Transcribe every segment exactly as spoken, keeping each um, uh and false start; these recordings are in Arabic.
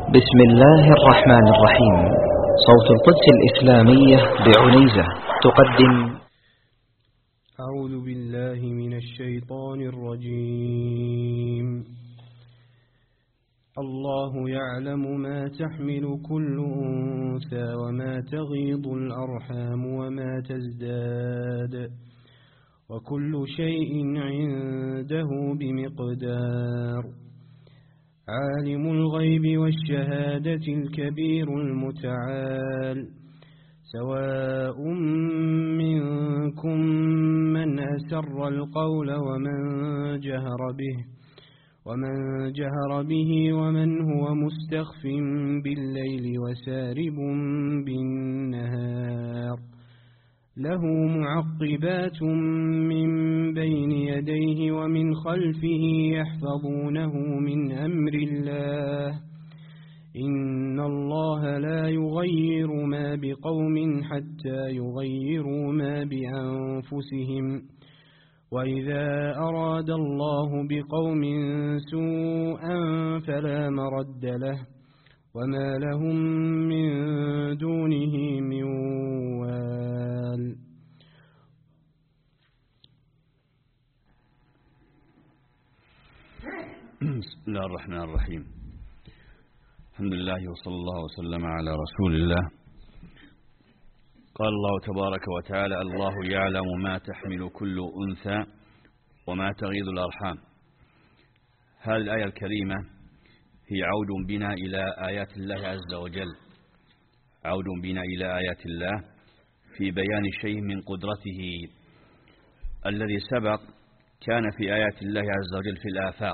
بسم الله الرحمن الرحيم. صوت القدس الإسلامية بعنيزة تقدم. أعوذ بالله من الشيطان الرجيم. الله يعلم ما تحمل كل أنثى وما تغيض الأرحام وما تزداد وكل شيء عنده بمقدار. عالم الغيب والشهادة الكبير المتعال. سواء منكم من أسر القول ومن جهر به ومن جهر به ومن هو مستخف بالليل وسارب بالنهار. له معقبات من بين يديه ومن خلفه يحفظونه من أمر الله. إن الله لا يغير ما بقوم حتى يغيروا ما بأنفسهم. وإذا أراد الله بقوم سوءا فلا مرد له وما لهم من دونه من وال. بسم الله الرحمن الرحيم. الحمد لله وصلى الله وسلم على رسول الله. قال الله تبارك وتعالى: الله يعلم ما تحمل كل أنثى وما تغيض الأرحام. هذه الآية الكريمة هي عود بنا إلى آيات الله عز وجل، عود بنا إلى آيات الله في بيان شيء من قدرته الذي سبق كان في آيات الله عز وجل في الآفاق،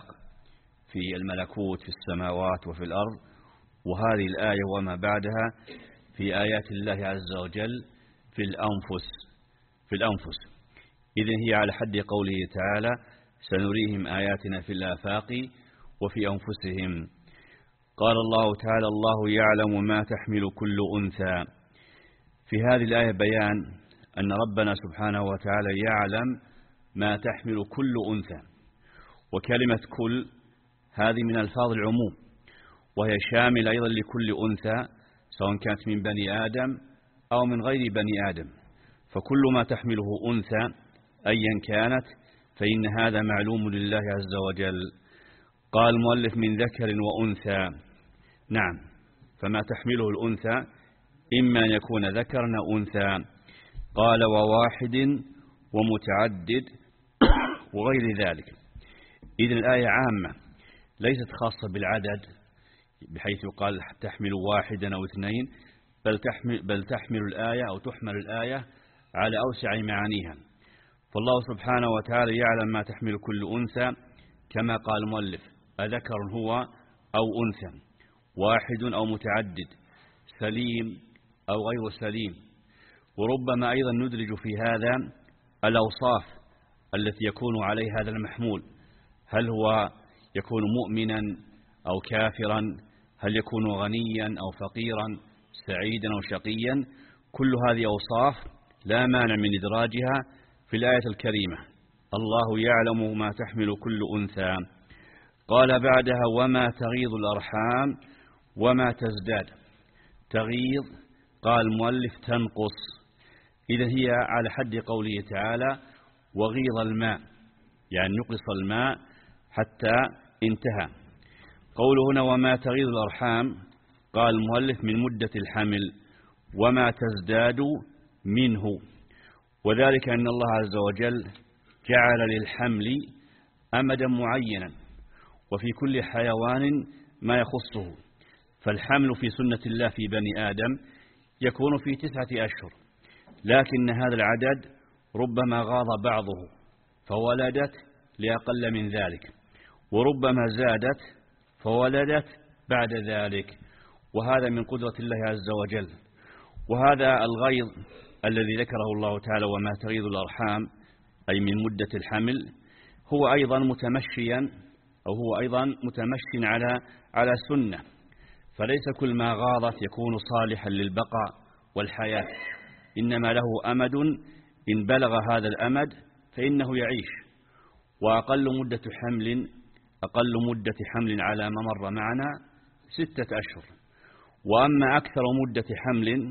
في الملكوت، في السماوات وفي الأرض. وهذه الآية وما بعدها في آيات الله عز وجل في الأنفس في الأنفس إذن هي على حد قوله تعالى: سنريهم آياتنا في الآفاق وفي أنفسهم. قال الله تعالى: الله يعلم ما تحمل كل أنثى. في هذه الآية بيان أن ربنا سبحانه وتعالى يعلم ما تحمل كل أنثى. وكلمة كل هذه من ألفاظ العموم، وهي شاملة أيضا لكل أنثى سواء كانت من بني آدم أو من غير بني آدم. فكل ما تحمله أنثى أيا كانت فإن هذا معلوم لله عز وجل. قال المؤلف: من ذكر وأنثى. نعم، فما تحمله الأنثى إما أن يكون ذكرا أو أنثى. قال: وواحد ومتعدد وغير ذلك. إذن الآية عامة ليست خاصة بالعدد بحيث يقال تحمل واحدا أو اثنين، بل تحمل, بل تحمل الآية أو تحمل الآية على أوسع معانيها. فالله سبحانه وتعالى يعلم ما تحمل كل أنثى كما قال المؤلف: أذكر هو أو أنثى، واحد أو متعدد، سليم أو غير سليم. وربما أيضا ندرج في هذا الأوصاف التي يكون عليها هذا المحمول، هل هو يكون مؤمنا أو كافرا، هل يكون غنيا أو فقيرا، سعيدا أو شقيا. كل هذه أوصاف لا مانع من إدراجها في الآية الكريمة. الله يعلم ما تحمل كل أنثى. قال بعدها: وما تغيض الأرحام وما تزداد. تغيض قال المؤلف تنقص. إذا هي على حد قوله تعالى: وغيض الماء، يعني نقص الماء حتى انتهى. قوله هنا وما تغيض الأرحام قال المؤلف من مدة الحمل، وما تزداد منه. وذلك أن الله عز وجل جعل للحمل أمدا معينا، وفي كل حيوان ما يخصه. فالحمل في سنة الله في بني آدم يكون في تسعة أشهر، لكن هذا العدد ربما غاض بعضه فولدت لأقل من ذلك، وربما زادت فولدت بعد ذلك، وهذا من قدرة الله عز وجل. وهذا الغيض الذي ذكره الله تعالى وما تغيض الأرحام أي من مدة الحمل هو أيضا متمشيا أو هو أيضا متمشي على على سنة. فليس كل ما غاضت يكون صالحا للبقاء والحياة، إنما له أمد، إن بلغ هذا الأمد فإنه يعيش. وأقل مدة حمل أقل مدة حمل على ما مر معنا ستة أشهر. وأما أكثر مدة حمل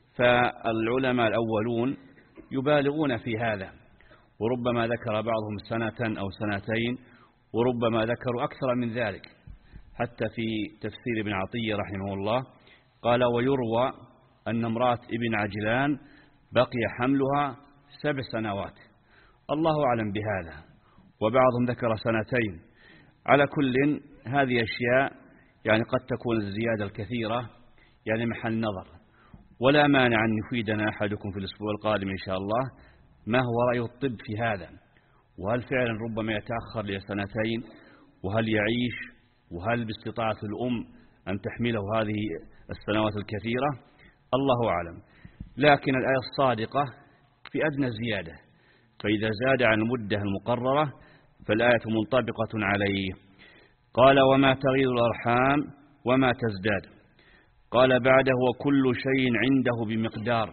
فالعلماء الأولون يبالغون في هذا، وربما ذكر بعضهم سنة أو سنتين، وربما ذكروا أكثر من ذلك. حتى في تفسير ابن عطية رحمه الله قال: ويروى أن امرأة ابن عجلان بقي حملها سبع سنوات، الله أعلم بهذا، وبعضهم ذكر سنتين. على كل هذه أشياء يعني قد تكون الزيادة الكثيرة يعني محل نظر، ولا مانع أن يفيدنا أحدكم في الأسبوع القادم إن شاء الله ما هو رأي الطب في هذا، وهل فعلا ربما يتأخر لسنتين، وهل يعيش، وهل باستطاعة الأم أن تحمله هذه السنوات الكثيرة، الله أعلم. لكن الآية الصادقة في أدنى زيادة، فإذا زاد عن المدة المقررة فالآية منطبقة عليه. قال: وما تغيض الأرحام وما تزداد. قال بعده: وكل شيء عنده بمقدار.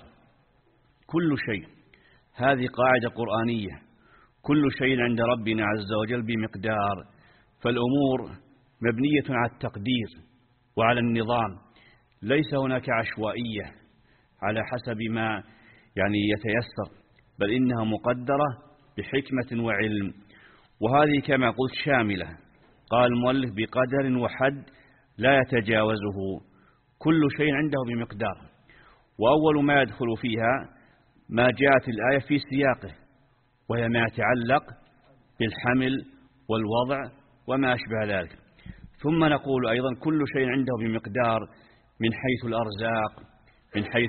كل شيء، هذه قاعدة قرآنية، كل شيء عند ربنا عز وجل بمقدار. فالأمور مبنية على التقدير وعلى النظام، ليس هناك عشوائية على حسب ما يعني يتيسر، بل إنها مقدرة بحكمة وعلم. وهذه كما قلت شاملة، قال المؤلف بقدر وحد لا يتجاوزه، كل شيء عنده بمقدار. وأول ما يدخل فيها ما جاءت الآية في سياقه، وهي ما يتعلق بالحمل والوضع وما أشبه ذلك. ثم نقول أيضا كل شيء عنده بمقدار من حيث الأرزاق، من حيث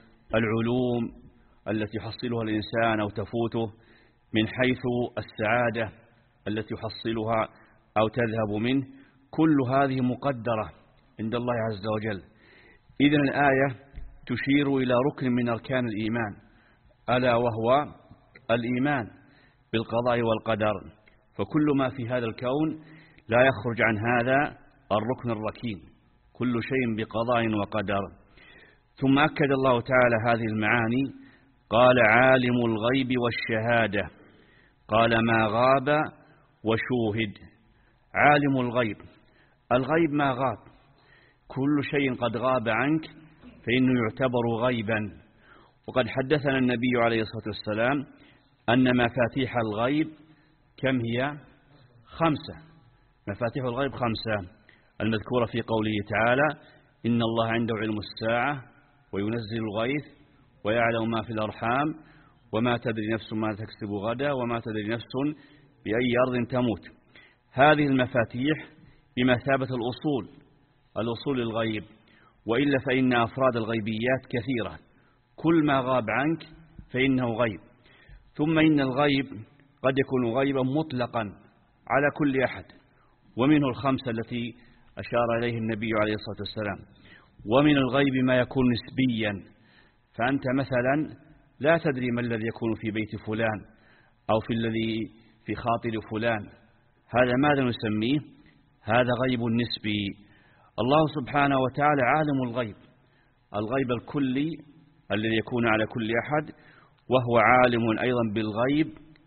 العلوم التي يحصلها الإنسان أو تفوته، من حيث السعادة التي يحصلها أو تذهب منه، كل هذه مقدرة عند الله عز وجل. إذن الآية تشير إلى ركن من أركان الإيمان، ألا وهو الإيمان بالقضاء والقدر. فكل ما في هذا الكون لا يخرج عن هذا الركن الركين، كل شيء بقضاء وقدر. ثم أكد الله تعالى هذه المعاني، قال: عالم الغيب والشهادة، قال: ما غاب وشوهد. عالم الغيب، الغيب ما غاب، كل شيء قد غاب عنك فإنه يعتبر غيبا. وقد حدثنا النبي عليه الصلاة والسلام أن مفاتيح الغيب كم هي؟ خمسة. مفاتيح الغيب خمسة، المذكورة في قوله تعالى: إن الله عنده علم الساعة وينزل الغيث ويعلم ما في الأرحام وما تدري نفس ما تكسب غدا وما تدري نفس بأي أرض تموت. هذه المفاتيح بمثابة الأصول، الأصول الغيب، وإلا فإن أفراد الغيبيات كثيرة، كل ما غاب عنك فإنه غيب. ثم إن الغيب قد يكون غيبا مطلقا على كل أحد، ومنه الخمسة التي أشار إليه النبي عليه الصلاة والسلام. ومن الغيب ما يكون نسبيا، فأنت مثلا لا تدري ما الذي يكون في بيت فلان أو في الذي في خاطر فلان، هذا ماذا نسميه؟ هذا غيب نسبي. الله سبحانه وتعالى عالم الغيب، الغيب الكلي الذي يكون على كل أحد، وهو عالم أيضا بالغيب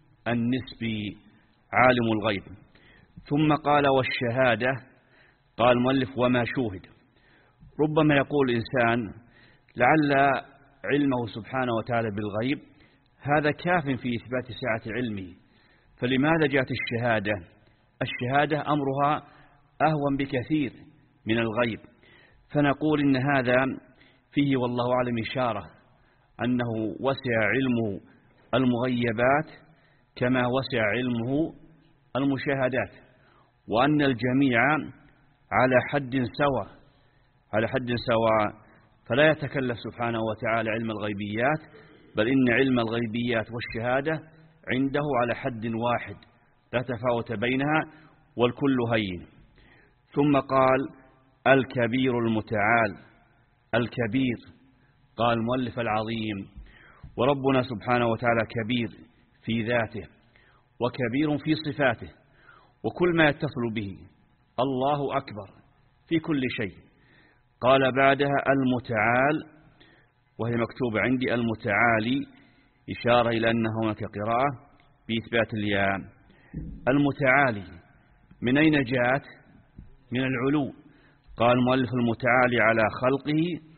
النسبي، عالم الغيب. ثم قال: والشهادة، قال المؤلف: وما شوهد. ربما يقول الإنسان لعل علمه سبحانه وتعالى بالغيب هذا كاف في إثبات سعة علمه، فلماذا جاءت الشهادة؟ الشهادة أمرها أهون بكثير من الغيب. فنقول إن هذا فيه والله أعلم إشارة أنه وسع علمه المغيبات كما وسع علمه المشاهدات، وأن الجميع على حد سواء، على حد سواء، فلا يتكلف سبحانه وتعالى علم الغيبيات، بل إن علم الغيبيات والشهادة عنده على حد واحد لا تفاوت بينها، والكل هين. ثم قال: الكبير المتعال. الكبير، قال المؤلف: العظيم. وربنا سبحانه وتعالى كبير في ذاته وكبير في صفاته، وكل ما يتصل به الله أكبر في كل شيء. قال بعدها: المتعال، وهي مكتوبة عندي المتعالي، إشارة إلى أن هناك قراءة بإثبات الياء. المتعالي من أين جاءت؟ من العلو، قال المؤلف المتعالي على خلقه،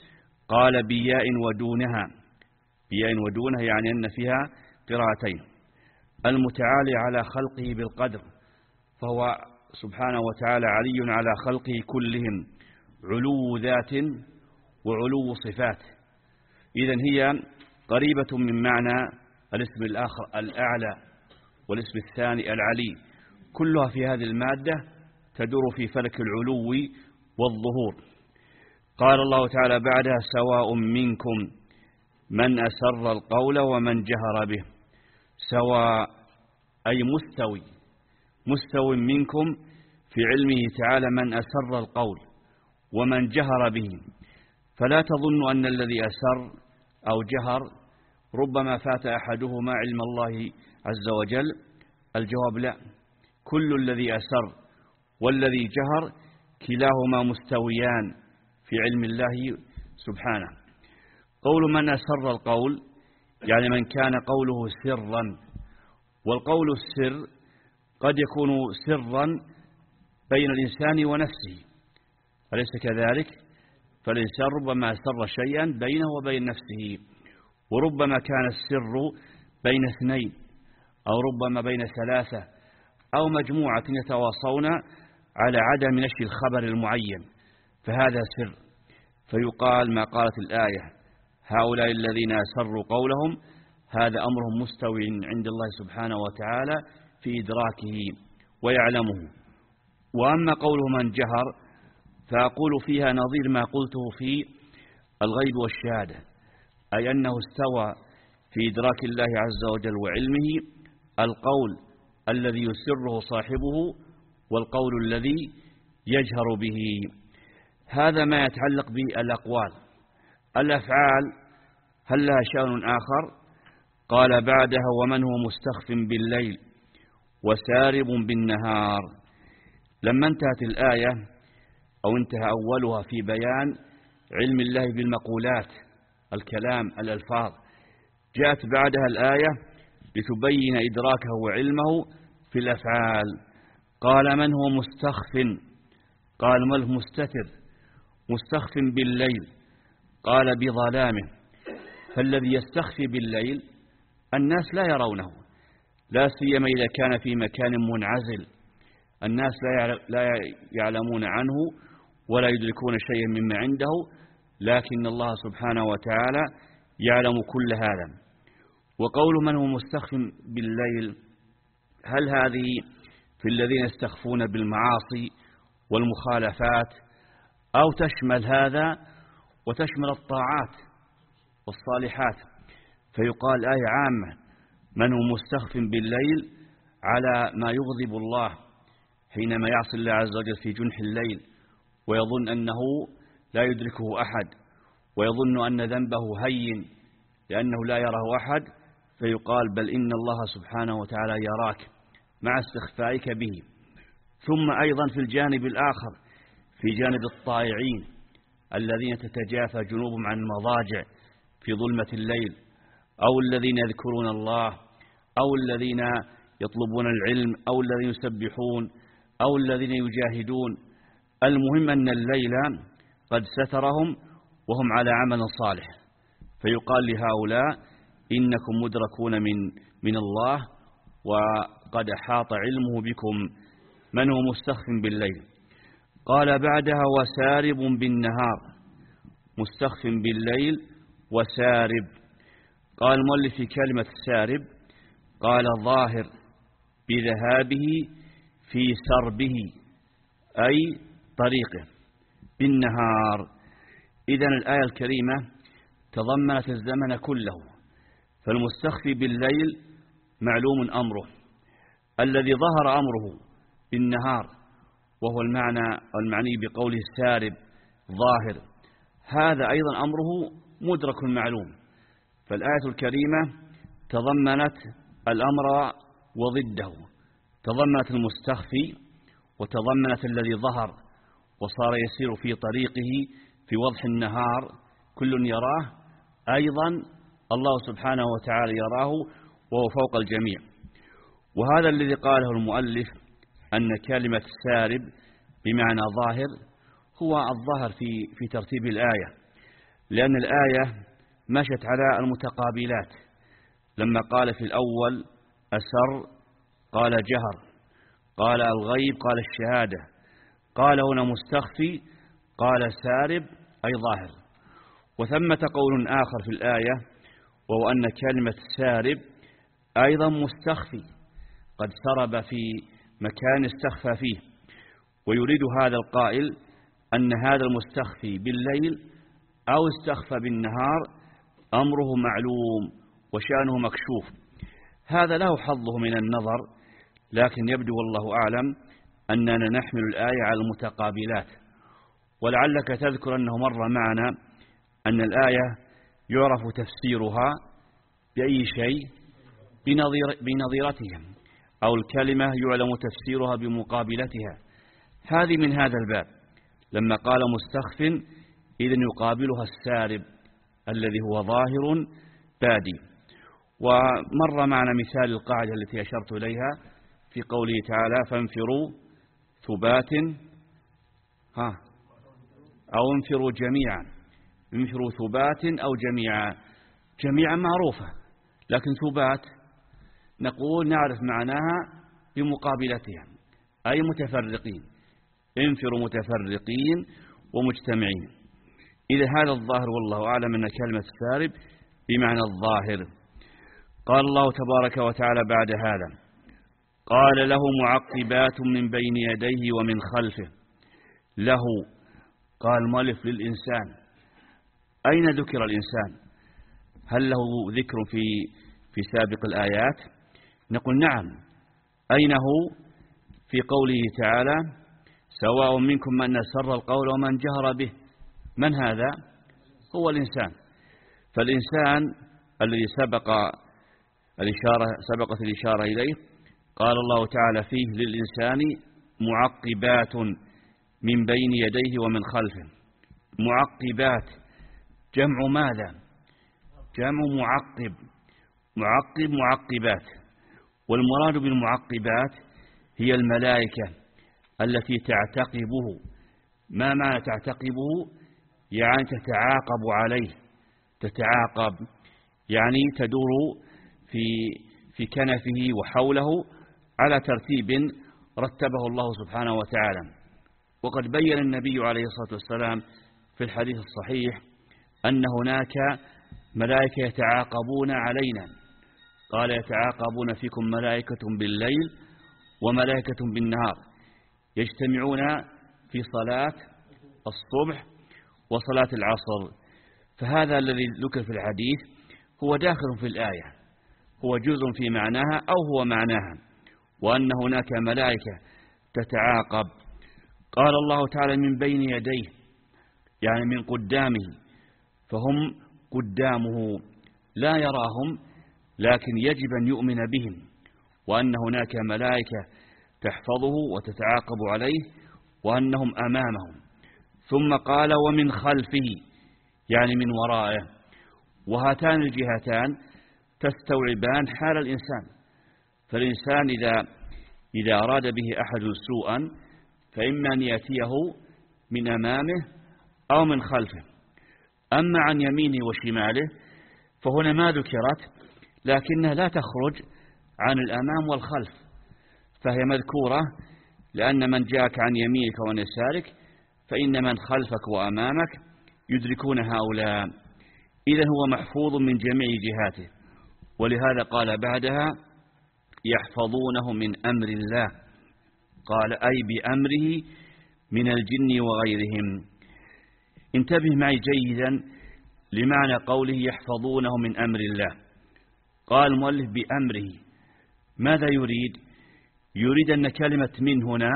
قال بياء ودونها، بياء ودونها يعني أن فيها قراءتين. المتعالي على خلقه بالقدر، فهو سبحانه وتعالى علي على خلقه كلهم، علو ذات وعلو صفات. إذن هي قريبة من معنى الاسم الآخر الأعلى والاسم الثاني العلي، كلها في هذه المادة تدور في فلك العلو والظهور. قال الله تعالى بعدها سواء منكم من أسر القول ومن جهر به. سواء أي مستوي، مستو منكم في علمه تعالى من أسر القول ومن جهر به. فلا تظن أن الذي أسر أو جهر ربما فات أحدهما علم الله عز وجل. الجواب لا، كل الذي أسر والذي جهر كلاهما مستويان في علم الله سبحانه. قول من أسر القول يعني من كان قوله سرا، والقول السر قد يكون سرا بين الإنسان ونفسه، أليس كذلك؟ فالإنسان ربما أسر شيئا بينه وبين نفسه، وربما كان السر بين اثنين، أو ربما بين ثلاثة أو مجموعة يتواصون على عدم نشر الخبر المعين، فهذا سر. فيقال ما قالت الآية هؤلاء الذين أسروا قولهم، هذا أمرهم مستوي عند الله سبحانه وتعالى في إدراكه ويعلمه. وأما قوله من جهر فأقول فيها نظير ما قلته في الغيب والشهادة، أي أنه استوى في إدراك الله عز وجل وعلمه القول الذي يسره صاحبه والقول الذي يجهر به. هذا ما يتعلق بالأقوال. الأفعال هل لها شأن آخر؟ قال بعدها ومن هو مستخف بالليل وسارب بالنهار. لما انتهت الآية أو انتهى أولها في بيان علم الله بالمقولات الكلام الألفاظ، جاءت بعدها الآية لتبين إدراكه وعلمه في الأفعال. قال من هو مستخف، قال من مستتر، مستخف بالليل، قال بظلامه. فالذي يستخفي بالليل الناس لا يرونه، لا سيما إذا كان في مكان منعزل، الناس لا يعلمون عنه ولا يدركون شيئا مما عنده، لكن الله سبحانه وتعالى يعلم كل هذا. وقول من هو مستخف بالليل، هل هذه في الذين يستخفون بالمعاصي والمخالفات، أو تشمل هذا وتشمل الطاعات والصالحات؟ فيقال آية عامة من هو مستخف بالليل على ما يغضب الله حينما يعصي الله عز وجل في جنح الليل ويظن أنه لا يدركه أحد، ويظن أن ذنبه هين لأنه لا يراه أحد، فيقال بل إن الله سبحانه وتعالى يراك مع استخفائك به. ثم أيضا في الجانب الآخر، في جانب الطائعين الذين تتجافى جنوبهم عن المضاجع في ظلمة الليل، أو الذين يذكرون الله، أو الذين يطلبون العلم، أو الذين يسبحون، أو الذين يجاهدون. المهم أن الليل قد سترهم وهم على عمل صالح، فيقال لهؤلاء إنكم مدركون من من الله وقد أحاط علمه بكم. من هو مستخف بالليل. قال بعدها وسارب بالنهار، مستخف بالليل وسارب. قال المؤلف في كلمة سارب قال ظاهر بذهابه في سربه أي طريقه بالنهار. إذن الآية الكريمة تضمنت الزمن كله، فالمستخفي بالليل معلوم أمره، الذي ظهر أمره بالنهار وهو المعنى المعني بقوله السارب ظاهر، هذا أيضا أمره مدرك معلوم. فالآية الكريمة تضمنت الأمر وضده، تضمنت المستخفي وتضمنت الذي ظهر وصار يسير في طريقه في وضح النهار كل يراه، أيضا الله سبحانه وتعالى يراه وهو فوق الجميع. وهذا الذي قاله المؤلف أن كلمة سارب بمعنى ظاهر هو الظاهر في في ترتيب الآية، لأن الآية مشت على المتقابلات. لما قال في الأول أسر قال جهر، قال الغيب قال الشهادة، قال هنا مستخفي قال سارب أي ظاهر. وثمة قول آخر في الآية وهو أن كلمة سارب أيضا مستخفي، قد سرب في مكان استخفى فيه، ويريد هذا القائل أن هذا المستخفي بالليل أو استخفى بالنهار أمره معلوم وشأنه مكشوف. هذا له حظه من النظر، لكن يبدو والله أعلم أننا نحمل الآية على المتقابلات. ولعلك تذكر أنه مر معنا أن الآية يعرف تفسيرها بأي شيء؟ بنظير بنظيرتها، أو الكلمة يعلم تفسيرها بمقابلتها. هذه من هذا الباب. لما قال مستخف إذن يقابلها السارب الذي هو ظاهر بادي. ومر معنا مثال القاعدة التي أشرت إليها في قوله تعالى فانفروا ثبات ها أو انفروا جميعا، انفروا ثبات أو جميعا. جميعا معروفة، لكن ثبات نقول نعرف معناها بمقابلتها، أي متفرقين. انفروا متفرقين ومجتمعين. إذا هذا الظاهر والله أعلم أن كلمة سارب بمعنى الظاهر. قال الله تبارك وتعالى بعد هذا قال له معقبات من بين يديه ومن خلفه. له قال مؤلف للإنسان. أين ذكر الإنسان؟ هل له ذكر في في سابق الآيات؟ نقول نعم. أين هو؟ في قوله تعالى سواء منكم من أسر القول ومن جهر به. من هذا؟ هو الإنسان. فالإنسان الذي سبق الإشارة سبقت الإشارة إليه قال الله تعالى فيه للإنسان معقبات من بين يديه ومن خلفه. معقبات جمع ماذا؟ جمع معقب. معقب معقبات. والمراد بالمعقبات هي الملائكة التي تعتقبه. ما معنى تعتقبه؟ يعني تتعاقب عليه. تتعاقب يعني تدور في في كنفه وحوله على ترتيب رتبه الله سبحانه وتعالى. وقد بين النبي عليه الصلاة والسلام في الحديث الصحيح أن هناك ملائكة يتعاقبون علينا. قال يتعاقبون فيكم ملائكة بالليل وملائكة بالنهار يجتمعون في صلاة الصبح وصلاة العصر. فهذا الذي ذكر في الحديث هو داخل في الآية، هو جزء في معناها أو هو معناها، وأن هناك ملائكة تتعاقب. قال الله تعالى من بين يديه يعني من قدامه، فهم قدامه لا يراهم، لكن يجب أن يؤمن بهم، وأن هناك ملائكة تحفظه وتتعاقب عليه، وأنهم أمامهم. ثم قال ومن خلفه يعني من ورائه. وهاتان الجهتان تستوعبان حال الإنسان. فالإنسان إذا إذا أراد به أحد سوءا فإما أن يأتيه من أمامه أو من خلفه. أما عن يمينه وشماله فهنا ما ذكرت، لكنها لا تخرج عن الأمام والخلف، فهي مذكورة لأن من جاءك عن يمينك وعن يسارك فإن من خلفك وأمامك يدركون هؤلاء. إذن هو محفوظ من جميع جهاته. ولهذا قال بعدها يحفظونه من أمر الله. قال أي بأمره من الجن وغيرهم. انتبه معي جيدا لمعنى قوله يحفظونه من أمر الله. قال المؤلف بأمره. ماذا يريد؟ يريد أن كلمة من هنا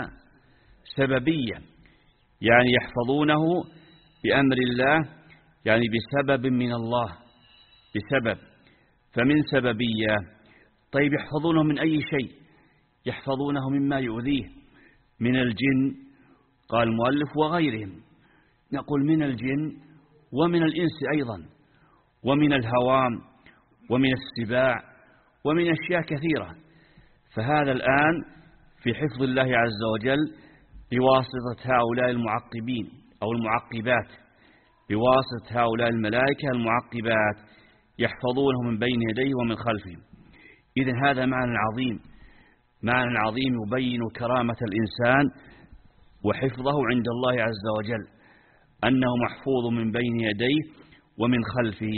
سببية، يعني يحفظونه بأمر الله يعني بسبب من الله، بسبب. فمن سببية. طيب يحفظونه من أي شيء؟ يحفظونه مما يؤذيه من الجن. قال المؤلف وغيرهم. نقول من الجن ومن الإنس أيضا، ومن الهوام ومن السباع ومن أشياء كثيرة. فهذا الآن في حفظ الله عز وجل بواسطة هؤلاء المعقبين أو المعقبات بواسطة هؤلاء الملائكة المعقبات يحفظونه من بين يديه ومن خلفه. إذن هذا معنى عظيم، معنى عظيم يبين كرامة الإنسان وحفظه عند الله عز وجل، أنه محفوظ من بين يديه ومن خلفه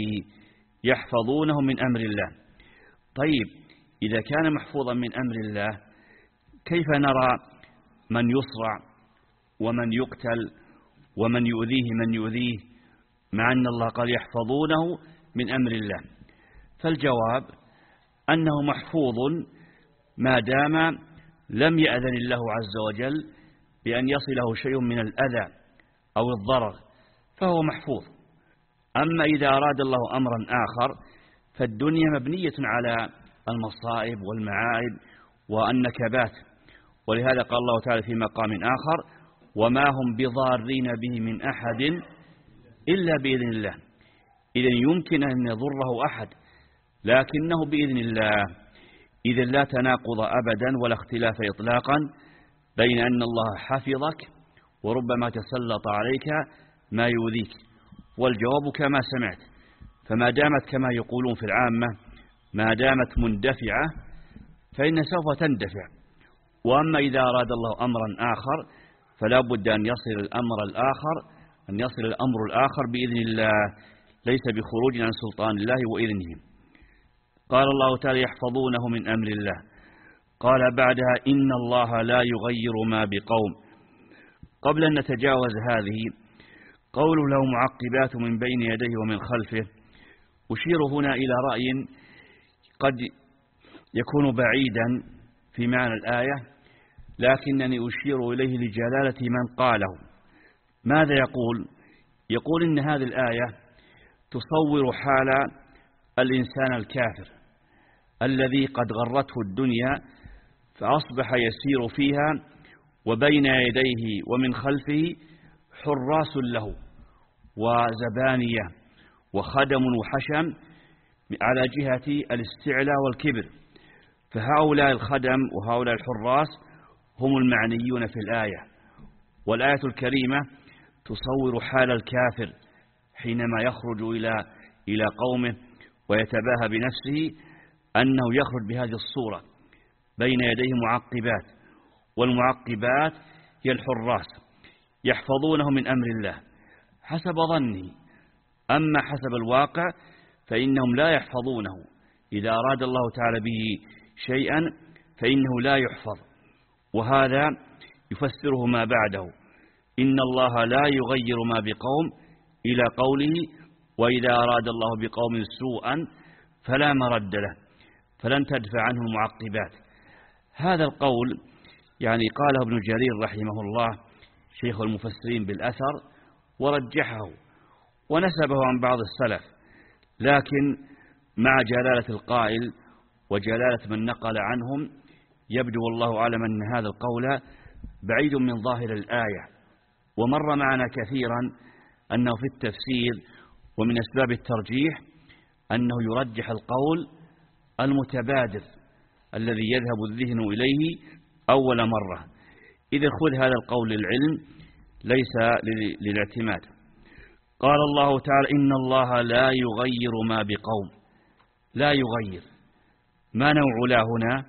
يحفظونه من أمر الله. طيب إذا كان محفوظا من أمر الله، كيف نرى من يصرع ومن يقتل ومن يؤذيه من يؤذيه مع أن الله قال يحفظونه من أمر الله؟ فالجواب أنه محفوظ ما دام لم يأذن الله عز وجل بأن يصله شيء من الأذى أو الضرر فهو محفوظ. أما إذا أراد الله أمرا آخر فالدنيا مبنية على المصائب والمعائب والنكبات، ولهذا قال الله تعالى في مقام آخر: وما هم بضارين به من أحد إلا بإذن الله. إذن يمكن أن يضره أحد لكنه بإذن الله. إذن لا تناقض أبدا ولا اختلاف إطلاقا بين أن الله حفظك وربما تسلط عليك ما يؤذيك. والجواب كما سمعت، فما دامت كما يقولون في العامة ما دامت مندفعة فإن سوف تندفع. وأما إذا أراد الله أمرا آخر فلا بد أن يصل الأمر الآخر أن يصل الأمر الآخر بإذن الله، ليس بخروج عن سلطان الله وإذنه. قال الله تعالى: يحفظونه من أمر الله. قال بعدها: إن الله لا يغير ما بقوم. قبل أن نتجاوز هذه، قول له معقبات من بين يديه ومن خلفه، أشير هنا إلى رأي قد يكون بعيدا في معنى الآية، لكنني أشير إليه لجلالة من قاله. ماذا يقول؟ يقول إن هذه الآية تصور حال الإنسان الكافر الذي قد غرته الدنيا فأصبح يسير فيها وبين يديه ومن خلفه حراس له وزبانية وخدم وحشم على جهة الاستعلاء والكبر. فهؤلاء الخدم وهؤلاء الحراس هم المعنيون في الآية. والآية الكريمة تصور حال الكافر حينما يخرج إلى إلى قومه ويتباهى بنفسه أنه يخرج بهذه الصورة بين يديه معقبات، والمعقبات هي الحراس يحفظونه من أمر الله حسب ظنه. أما حسب الواقع فإنهم لا يحفظونه، إذا أراد الله تعالى به شيئا فإنه لا يحفظ. وهذا يفسره ما بعده: إن الله لا يغير ما بقوم، إلى قوله: وإذا أراد الله بقوم سوءا فلا مرد له فلن تدفع عنه المعقبات. هذا القول يعني قاله ابن جرير رحمه الله شيخ المفسرين بالأثر ورجحه ونسبه عن بعض السلف، لكن مع جلالة القائل وجلالة من نقل عنهم يبدو والله أعلم أن هذا القول بعيد من ظاهر الآية. ومر معنا كثيرا أنه في التفسير ومن أسباب الترجيح أنه يرجح القول المتبادر الذي يذهب الذهن إليه أول مرة. إذا خذ هذا القول للعلم ليس للاعتماد. قال الله تعالى: إن الله لا يغير ما بقوم. لا يغير، ما نوع لا هنا؟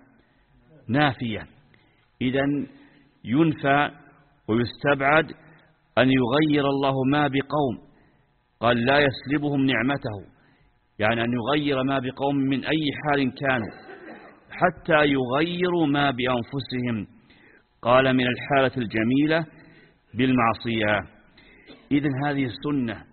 نافية. إذن ينفى ويستبعد أن يغير الله ما بقوم. قال: لا يسلبهم نعمته، يعني أن يغير ما بقوم من أي حال كانوا حتى يغيروا ما بأنفسهم. قال: من الحالة الجميلة بالمعصية. إذن هذه السنة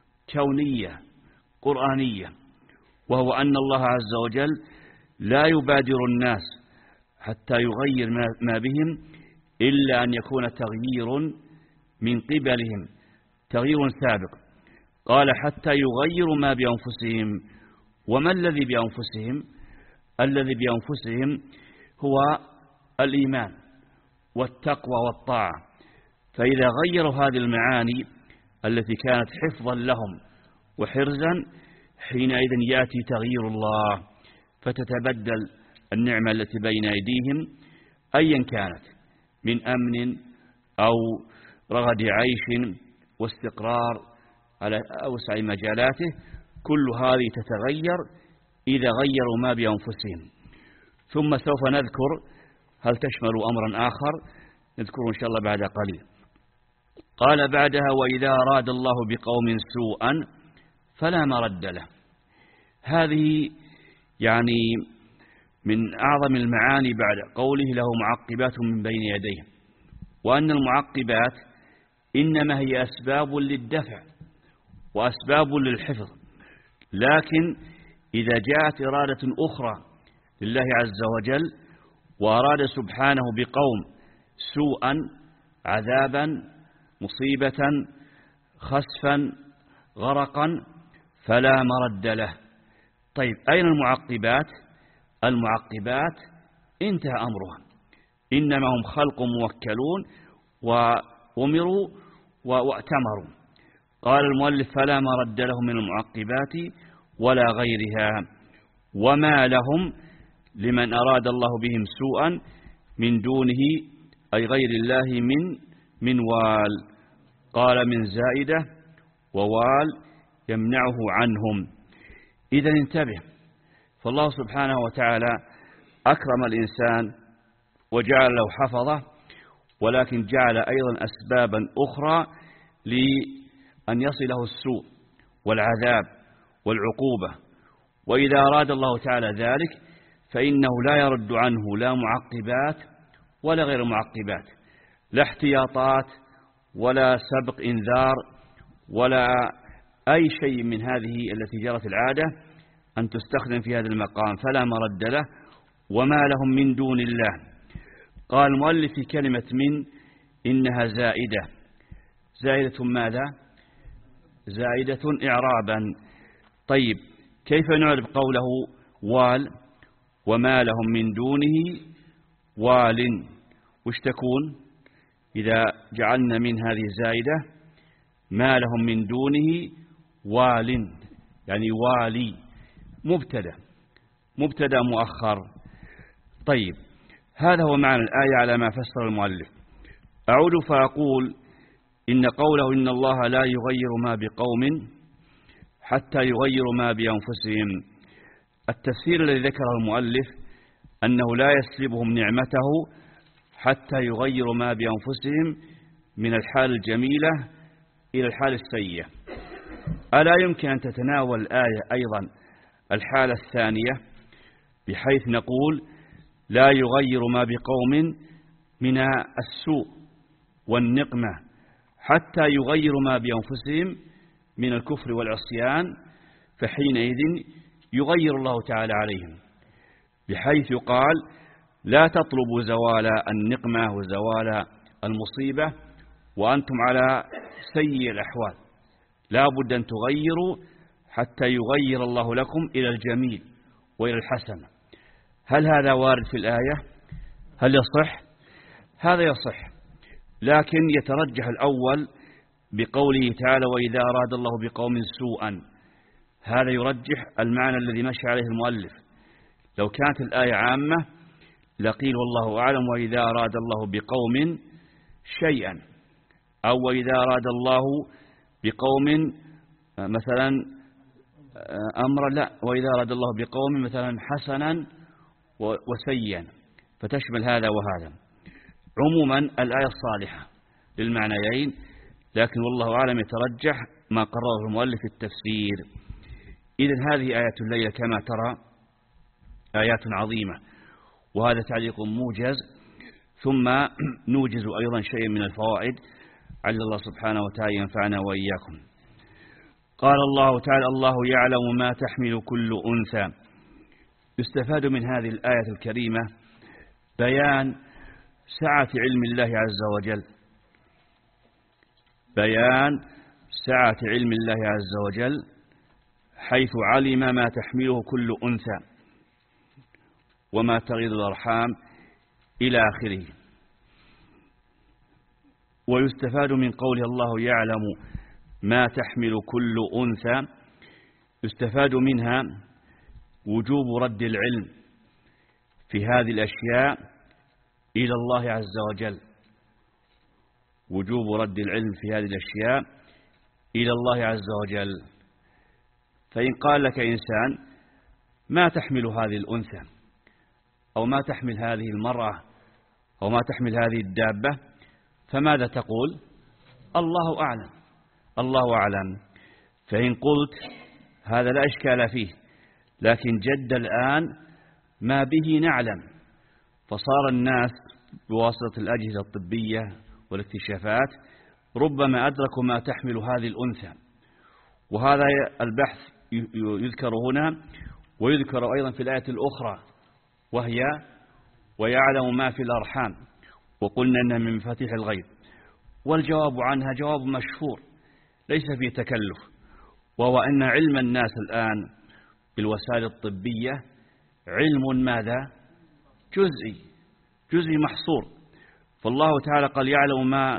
كونية قرآنية، وهو أن الله عز وجل لا يبادر الناس حتى يغير ما بهم إلا أن يكون تغيير من قبلهم، تغيير سابق. قال: حتى يغيروا ما بأنفسهم. وما الذي بأنفسهم؟ الذي بأنفسهم هو الإيمان والتقوى والطاعة. فإذا غيروا هذه المعاني التي كانت حفظا لهم وحرزا، حينئذ يأتي تغيير الله فتتبدل النعمة التي بين أيديهم أيا كانت من أمن أو رغد عيش واستقرار على أوسع مجالاته، كل هذه تتغير إذا غيروا ما بأنفسهم. ثم سوف نذكر هل تشمل أمرا آخر نذكره إن شاء الله بعد قليل. قال بعدها: وإذا أراد الله بقوم سوءا فلا مرد له. هذه يعني من أعظم المعاني بعد قوله: له معقبات من بين يديه، وأن المعقبات إنما هي أسباب للدفع وأسباب للحفظ، لكن إذا جاءت إرادة أخرى لله عز وجل وأراد سبحانه بقوم سوءا، عذابا، مصيبة، خسفا، غرقا، فلا مرد له. طيب، أين المعقبات؟ المعقبات انتهى أمرها، إنما هم خلق موكلون وأمروا وأتمروا. قال المؤلف: فلا مرد لهم من المعقبات ولا غيرها، وما لهم لمن أراد الله بهم سوءا من دونه أي غير الله من من وال. قال: من زائدة ووال يمنعه عنهم. إذا انتبه، فالله سبحانه وتعالى أكرم الإنسان وجعل له حفظه، ولكن جعل أيضا أسبابا أخرى لأن يصله السوء والعذاب والعقوبة. وإذا أراد الله تعالى ذلك فإنه لا يرد عنه لا معقبات ولا غير معقبات، لا احتياطات ولا سبق إنذار ولا أي شيء من هذه التي جرت العادة أن تستخدم في هذا المقام، فلا مرد له. وما لهم من دون الله. قال المؤلف في كلمة من إنها زائدة. زائدة ماذا؟ زائدة إعرابا. طيب، كيف نعرف قوله وال؟ وما لهم من دونه وال، وش تكون إذا جعلنا من هذه زائدة؟ ما لهم من دونه وال، يعني والي، مبتدأ مبتدأ مؤخر. طيب، هذا هو معنى الآية على ما فسر المؤلف. أعود فأقول: إن قوله إن الله لا يغير ما بقوم حتى يغيروا ما بأنفسهم، التفسير الذي ذكره المؤلف أنه لا يسلبهم نعمته حتى يغيروا ما بأنفسهم من الحال الجميلة إلى الحال السيئة. ألا يمكن أن تتناول الآية أيضا الحالة الثانية، بحيث نقول لا يغير ما بقوم من السوء والنقمة حتى يغيروا ما بأنفسهم من الكفر والعصيان، فحينئذ يغير الله تعالى عليهم، بحيث يقال: لا تطلبوا زوال النقمة وزوال المصيبة وأنتم على سيء الأحوال، لا بد أن تغيروا حتى يغير الله لكم إلى الجميل وإلى الحسن. هل هذا وارد في الآية؟ هل يصح؟ هذا يصح، لكن يترجح الأول بقوله تعالى: وإذا أراد الله بقوم سوءا. هذا يرجح المعنى الذي مشى عليه المؤلف. لو كانت الآية عامة لقيل والله أعلم: وإذا أراد الله بقوم شيئا، أو وإذا أراد الله بقوم مثلا أمرا، لا، وإذا أراد الله بقوم مثلا حسنا وسيئا، فتشمل هذا وهذا. عموما الآية الصالحة للمعنيين، لكن والله أعلم يترجح ما قرره المؤلف في التفسير. إذن هذه آيات الليلة كما ترى آيات عظيمة، وهذا تعليق موجز، ثم نوجز أيضا شيئا من الفوائد، على الله سبحانه وتعالى ينفعنا وإياكم. قال الله تعالى: الله يعلم ما تحمل كل أنثى. يستفاد من هذه الآية الكريمة بيان سعة علم الله عز وجل، بيان سعة علم الله عز وجل، حيث علم ما تحمله كل أنثى وما تغيض الأرحام إلى آخره. ويستفاد من قوله الله يعلم ما تحمل كل أنثى، يستفاد منها وجوب رد العلم في هذه الأشياء إلى الله عز وجل، وجوب رد العلم في هذه الأشياء إلى الله عز وجل. فإن قال لك إنسان ما تحمل هذه الأنثى، أو ما تحمل هذه المرأة، أو ما تحمل هذه الدابة، فماذا تقول؟ الله أعلم، الله أعلم. فإن قلت هذا لا إشكال فيه، لكن جد الآن ما به نعلم، فصار الناس بواسطة الأجهزة الطبية والاكتشافات ربما أدركوا ما تحمل هذه الأنثى. وهذا البحث يذكر هنا ويذكر أيضا في الآية الأخرى، وهي ويعلم ما في الأرحام، وقلنا أنها من مفاتيح الغيب. والجواب عنها جواب مشهور ليس فيه تكلف، وهو أن علم الناس الآن بالوسائل الطبية علم ماذا؟ جزئي، جزئي محصور. فالله تعالى قال يعلم ما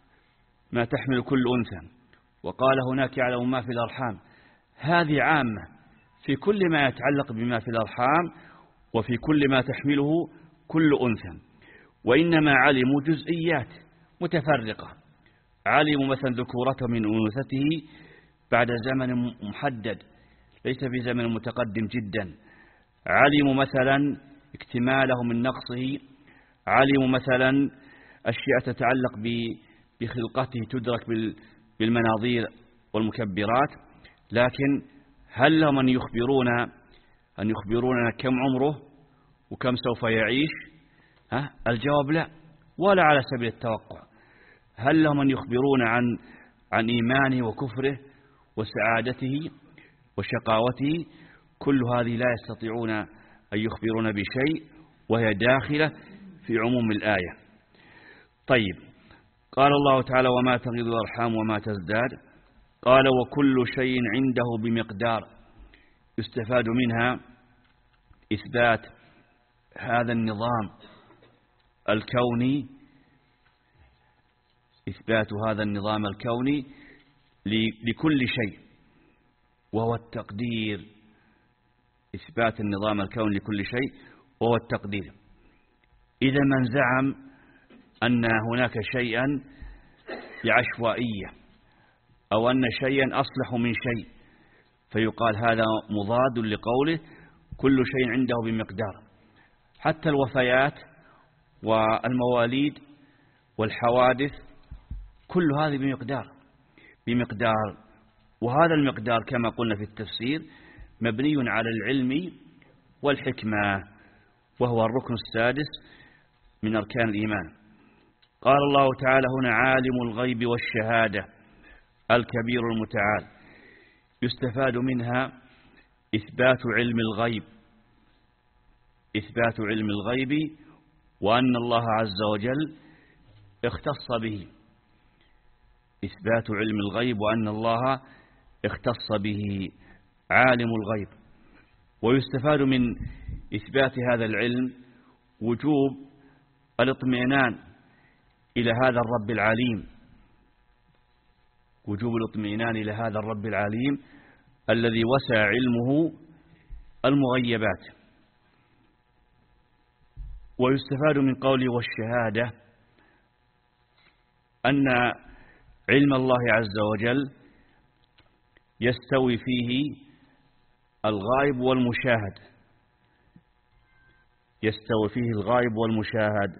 ما تحمل كل أنثى، وقال هناك يعلم ما في الأرحام. هذه عامة في كل ما يتعلق بما في الأرحام وفي كل ما تحمله كل أنثى، وإنما علموا جزئيات متفرقة. علموا مثلا ذكورته من أنوثته بعد زمن محدد ليس في زمن متقدم جدا. علموا مثلا اكتماله من نقصه، علموا مثلا أشياء تتعلق بخلقته تدرك بالمناظير والمكبرات. لكن هل لهم أن يخبرونا أن يخبرونا كم عمره وكم سوف يعيش؟ ها؟ الجواب لا، ولا على سبيل التوقع. هل لهم أن يخبرونا عن عن إيمانه وكفره وسعادته وشقاوته؟ كل هذه لا يستطيعون أن يخبرونا بشيء، وهي داخلة في عموم الآية. طيب، قال الله تعالى وما تغيض الأرحام وما تزداد. قال وكل شيء عنده بمقدار. يستفاد منها إثبات هذا النظام الكوني، إثبات هذا النظام الكوني لكل شيء، وهو التقدير. إثبات النظام الكوني لكل شيء وهو التقدير. إذا من زعم أن هناك شيئا بعشوائية، أو أن شيئا أصلح من شيء، فيقال هذا مضاد لقوله كل شيء عنده بمقدار. حتى الوفيات والمواليد والحوادث كل هذه بمقدار بمقدار وهذا المقدار كما قلنا في التفسير مبني على العلم والحكمة، وهو الركن السادس من أركان الإيمان. قال الله تعالى هنا عالم الغيب والشهادة الكبير المتعال. يستفاد منها إثبات علم الغيب، إثبات علم الغيب، وأن الله عز وجل اختص به. إثبات علم الغيب وأن الله اختص به، عالم الغيب. ويستفاد من إثبات هذا العلم وجوب الاطمئنان إلى هذا الرب العليم، وجوب الاطمئنان إلى هذا الرب العليم الذي وسع علمه المغيبات. ويستفاد من قوله والشهادة أن علم الله عز وجل يستوي فيه الغائب والمشاهد، يستوي فيه الغائب والمشاهد.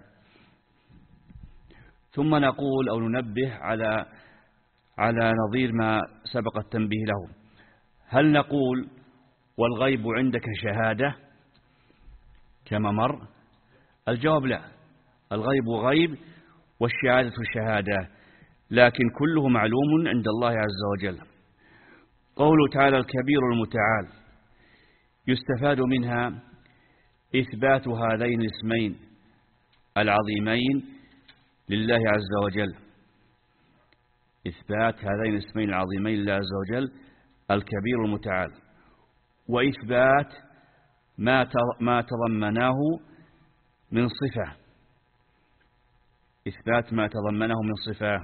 ثم نقول أو ننبه على على نظير ما سبق التنبيه له. هل نقول والغيب عندك شهادة كما مر؟ الجواب لا، الغيب غيب والشهادة شهادة، لكن كله معلوم عند الله عز وجل. قوله تعالى الكبير المتعال، يستفاد منها إثبات هذين الاسمين العظيمين لله عز وجل، إثبات هذين الاسمين العظيمين لله عز وجل الكبير المتعال، وإثبات ما ما تضمناه من صفة، إثبات ما تضمنه من صفة.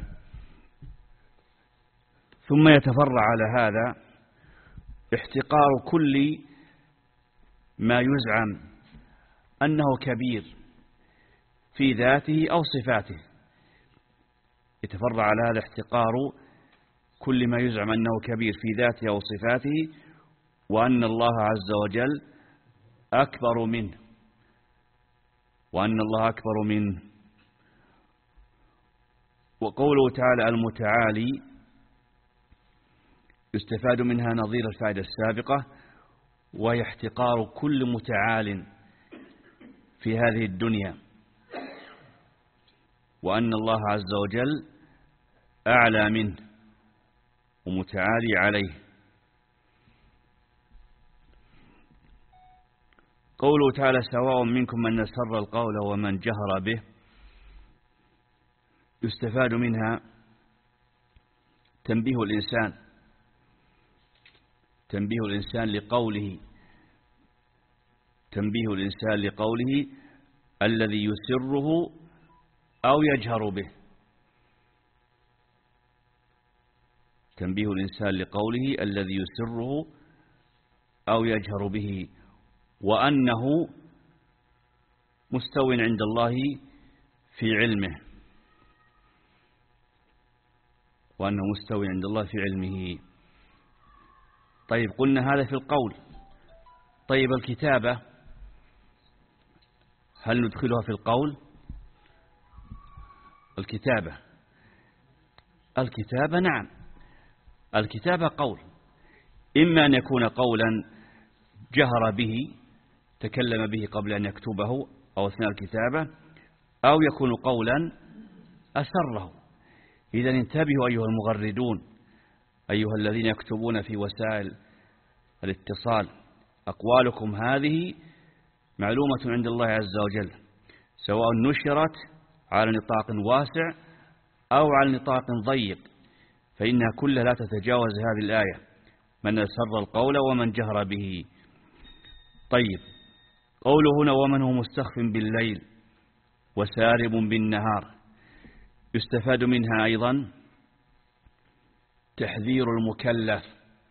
ثم يتفرع على هذا احتقار كل ما يزعم أنه كبير في ذاته أو صفاته. يتفرع على هذا احتقار كل ما يزعم أنه كبير في ذاته أو صفاته، وأن الله عز وجل أكبر منه وأن الله أكبر منه. وقوله تعالى المتعالي يستفاد منها نظير الفائدة السابقة، وهي احتقار كل متعال في هذه الدنيا، وأن الله عز وجل أعلى منه ومتعالي عليه. قوله تعالى سواء منكم من أسر القول ومن جهر به، يستفاد منها تنبيه الإنسان تنبيه الإنسان لقوله تنبيه الإنسان لقوله الذي يسره أو يجهر به تنبيه الإنسان لقوله الذي يسره أو يجهر به، وأنه مستو عند الله في علمه وأنه مستو عند الله في علمه. طيب قلنا هذا في القول. طيب الكتابة هل ندخلها في القول؟ الكتابة الكتابة نعم، الكتابة قول، إما أن يكون قولا جهر به تكلم به قبل أن يكتبه أو أثناء الكتابة، أو يكون قولا أسره. إذن انتبهوا أيها المغردون، أيها الذين يكتبون في وسائل الاتصال، أقوالكم هذه معلومة عند الله عز وجل، سواء نشرت على نطاق واسع أو على نطاق ضيق، فإنها كلها لا تتجاوز هذه الآية من أسر القول ومن جهر به. طيب قوله هنا ومن هو مستخف بالليل وسارب بالنهار، يستفاد منها أيضا تحذير المكلف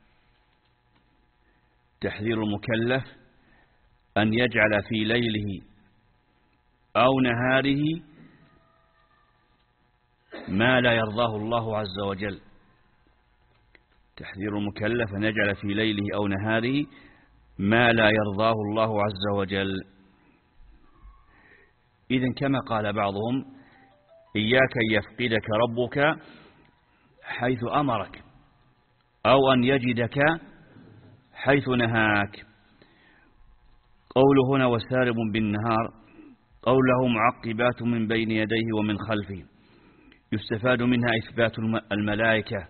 تحذير المكلف أن يجعل في ليله أو نهاره ما لا يرضاه الله عز وجل تحذير المكلف أن يجعل في ليله أو نهاره ما لا يرضاه الله عز وجل. إذن كما قال بعضهم إياك أن يفقدك ربك حيث أمرك أو أن يجدك حيث نهاك. قوله هنا وسارب بالنهار، قوله معقبات من بين يديه ومن خلفه، يستفاد منها إثبات الملائكة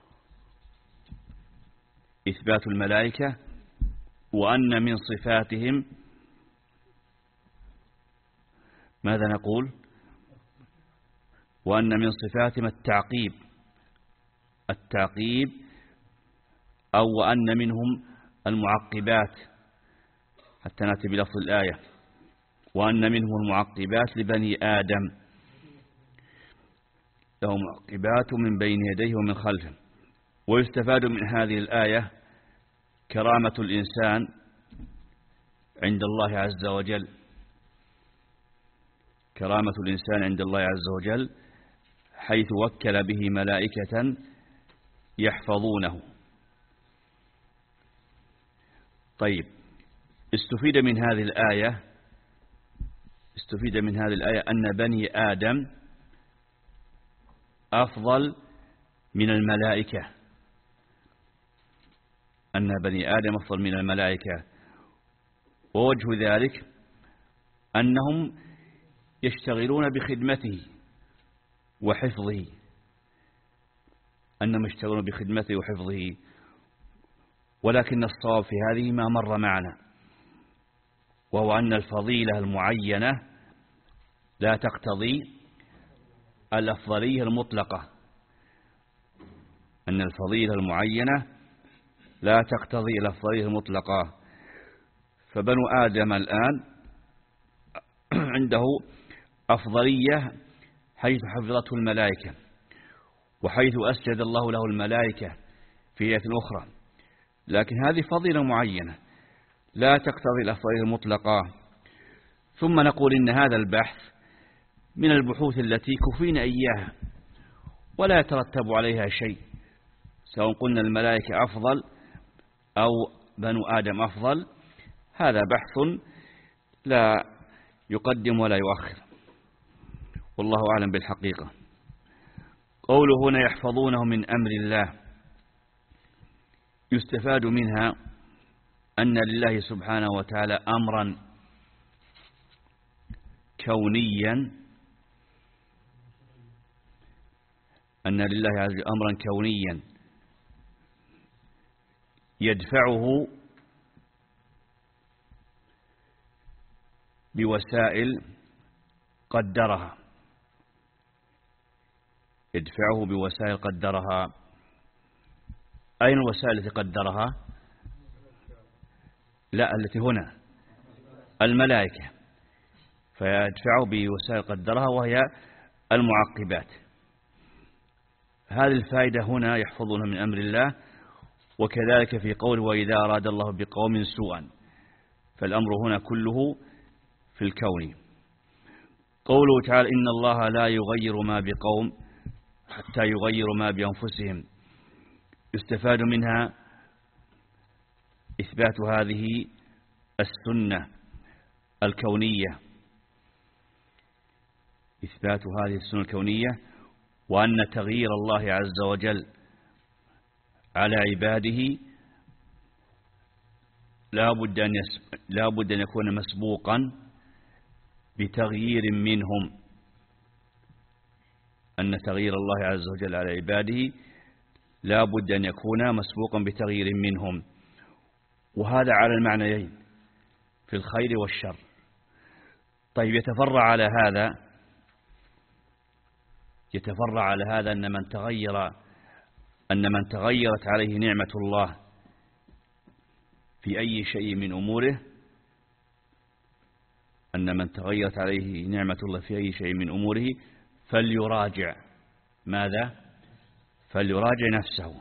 إثبات الملائكة وأن من صفاتهم ماذا نقول؟ وأن من صفاتهم التعقيب التعقيب أو وأن منهم المعقبات، حتى نأتي بلفظ الآية، وأن منهم المعقبات لبني آدم له معقبات من بين يديه ومن خلفه. ويستفاد من هذه الآية كرامة الإنسان عند الله عز وجل كرامة الإنسان عند الله عز وجل حيث وكل به ملائكة يحفظونه. طيب استفيد من هذه الآية استفيد من هذه الآية أن بني آدم أفضل من الملائكة أن بني آدم أفضل من الملائكة ووجه ذلك أنهم يشتغلون بخدمته وحفظه أنهم يشتغلون بخدمته وحفظه ولكن الصواب في هذه ما مر معنا، وهو أن الفضيلة المعينة لا تقتضي الأفضلية المطلقة أن الفضيلة المعينة لا تقتضي الأفضلية المطلقة. فبنو آدم الآن عنده أفضلية حيث حفظته الملائكة وحيث أسجد الله له الملائكة في آية أخرى، لكن هذه فضيلة معينة لا تقتضي الأفضلية المطلقة. ثم نقول إن هذا البحث من البحوث التي كفينا إياها ولا يترتب عليها شيء، سواء قلنا الملائكة أفضل أو بنو آدم أفضل، هذا بحث لا يقدم ولا يؤخر، والله أعلم بالحقيقة. قوله هنا يحفظونه من أمر الله، يستفاد منها أن لله سبحانه وتعالى أمرا كونيا، أن لله عز وجل أمرا كونيا يدفعه بوسائل قدرها، يدفعه بوسائل قدرها. أين الوسائل التي قدرها؟ لا، التي هنا الملائكة، فيدفعه بوسائل قدرها وهي المعقبات. هذه الفائدة هنا يحفظون من أمر الله. وكذلك في قوله وإذا أراد الله بقوم سوءا، فالأمر هنا كله في الكون. قوله تعالى إن الله لا يغير ما بقوم حتى يغيروا ما بأنفسهم، يستفاد منها إثبات هذه السنة الكونية، إثبات هذه السنة الكونية، وأن تغيير الله عز وجل على عباده لا بد أن لا بد أن يكون مسبوقا بتغيير منهم، أن تغيير الله عز وجل على عباده لا بد أن يكون مسبوقا بتغيير منهم، وهذا على المعنيين في الخير والشر. طيب، يتفرع على هذا يتفرع على هذا أن من تغير أن من تغيرت عليه نعمة الله في أي شيء من أموره أن من تغيرت عليه نعمة الله في أي شيء من أموره فليراجع ماذا؟ فليراجع نفسه.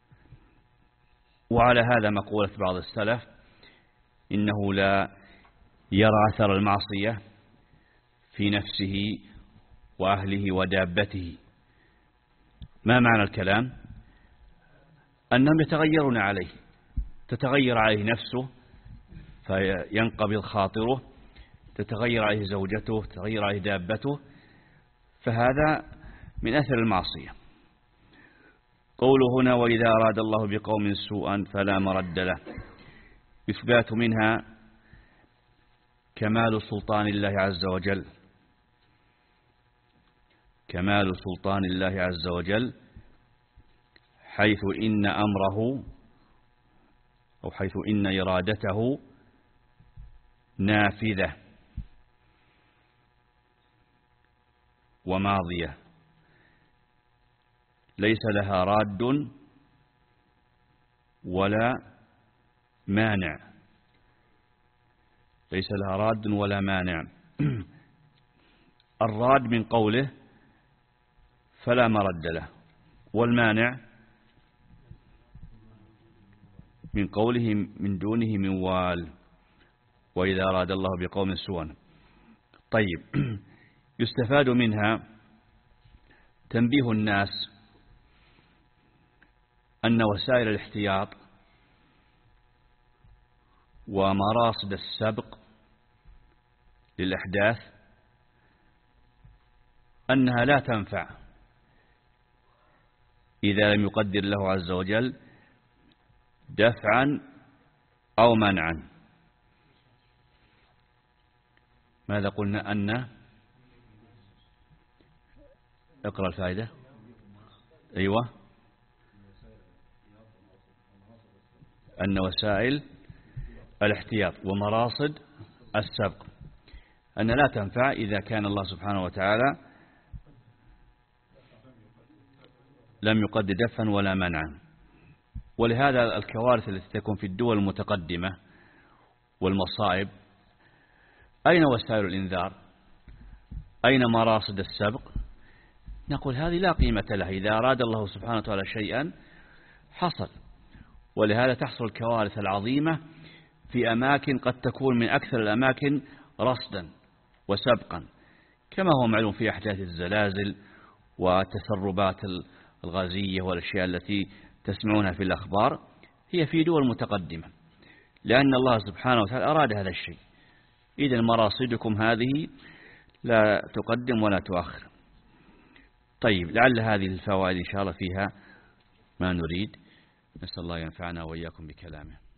وعلى هذا مقولة بعض السلف إنه لا يرى أثر المعصية في نفسه وأهله ودابته. ما معنى الكلام؟ أنهم يتغيرون عليه، تتغير عليه نفسه فينقبض خاطره، تتغير عليه زوجته، تتغير عليه دابته، فهذا من أثر المعصية. قوله هنا وإذا أراد الله بقوم سوءا فلا مرد له، إثبات منها كمال سلطان الله عز وجل، كمال سلطان الله عز وجل، حيث إن أمره أو حيث إن إرادته نافذة وماضية، ليس لها راد ولا مانع، ليس لها راد ولا مانع. الراد من قوله فلا مرد له، والمانع من قوله من دونه من وال، وإذا أراد الله بقوم سوءا. طيب، يستفاد منها تنبيه الناس أن وسائل الاحتياط ومراصد السبق للأحداث أنها لا تنفع إذا لم يقدر الله عز وجل دفعا أو منعا. ماذا قلنا؟ أن اقرأ الفائدة. أيوة، أن وسائل الاحتياط ومراصد السبق أن لا تنفع إذا كان الله سبحانه وتعالى لم يقدر دفعا ولا منعا. ولهذا الكوارث التي تكون في الدول المتقدمة والمصائب، أين وسائل الإنذار؟ أين مراصد السبق؟ نقول هذه لا قيمة لها، إذا أراد الله سبحانه وتعالى شيئا حصل. ولهذا تحصل الكوارث العظيمة في أماكن قد تكون من أكثر الأماكن رصدا وسبقا، كما هو معلوم في أحداث الزلازل والتسربات الغازية والأشياء التي تسمعونها في الأخبار هي في دول متقدمة، لأن الله سبحانه وتعالى أراد هذا الشيء. إذن مراصدكم هذه لا تقدم ولا تؤخر. طيب، لعل هذه الفوائد إن شاء الله فيها ما نريد. نسأل الله ينفعنا وإياكم بكلامه.